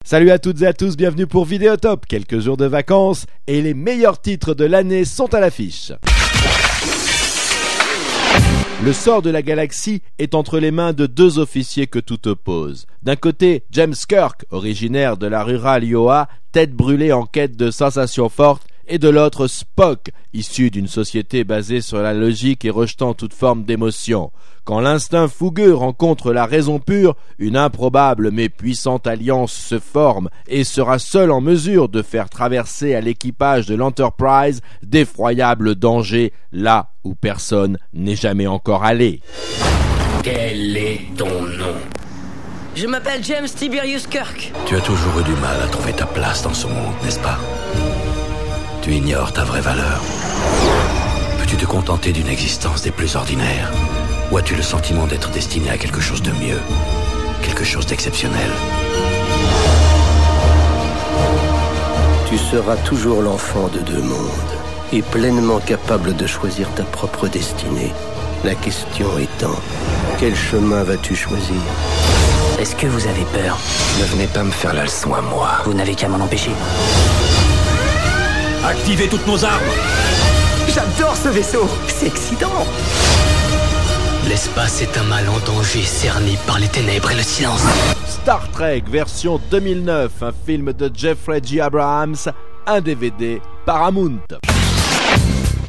Salut à toutes et à tous, bienvenue pour Vidéotop. Quelques jours de vacances et les meilleurs titres de l'année sont à l'affiche. Le sort de la galaxie est entre les mains de deux officiers que tout oppose. D'un côté, James Kirk, originaire de la rurale Iowa, tête brûlée en quête de sensations fortes, et de l'autre Spock, issu d'une société basée sur la logique et rejetant toute forme d'émotion. Quand l'instinct fougueux rencontre la raison pure, une improbable mais puissante alliance se forme et sera seule en mesure de faire traverser à l'équipage de l'Enterprise d'effroyables dangers là où personne n'est jamais encore allé. Quel est ton nom? Je m'appelle James Tiberius Kirk. Tu as toujours eu du mal à trouver ta place dans ce monde, n'est-ce pas? Tu ignores ta vraie valeur. Peux-tu te contenter d'une existence des plus ordinaires? Ou as-tu le sentiment d'être destiné à quelque chose de mieux? Quelque chose d'exceptionnel? Tu seras toujours l'enfant de deux mondes et pleinement capable de choisir ta propre destinée. La question étant, quel chemin vas-tu choisir? Est-ce que vous avez peur? Ne venez pas me faire la leçon à moi. Vous n'avez qu'à m'en empêcher. Activez toutes nos armes! J'adore ce vaisseau. C'est excitant. L'espace est un mal en danger, cerné par les ténèbres et le silence. Star Trek version 2009, un film de Jeffrey G. Abrams, un DVD Paramount.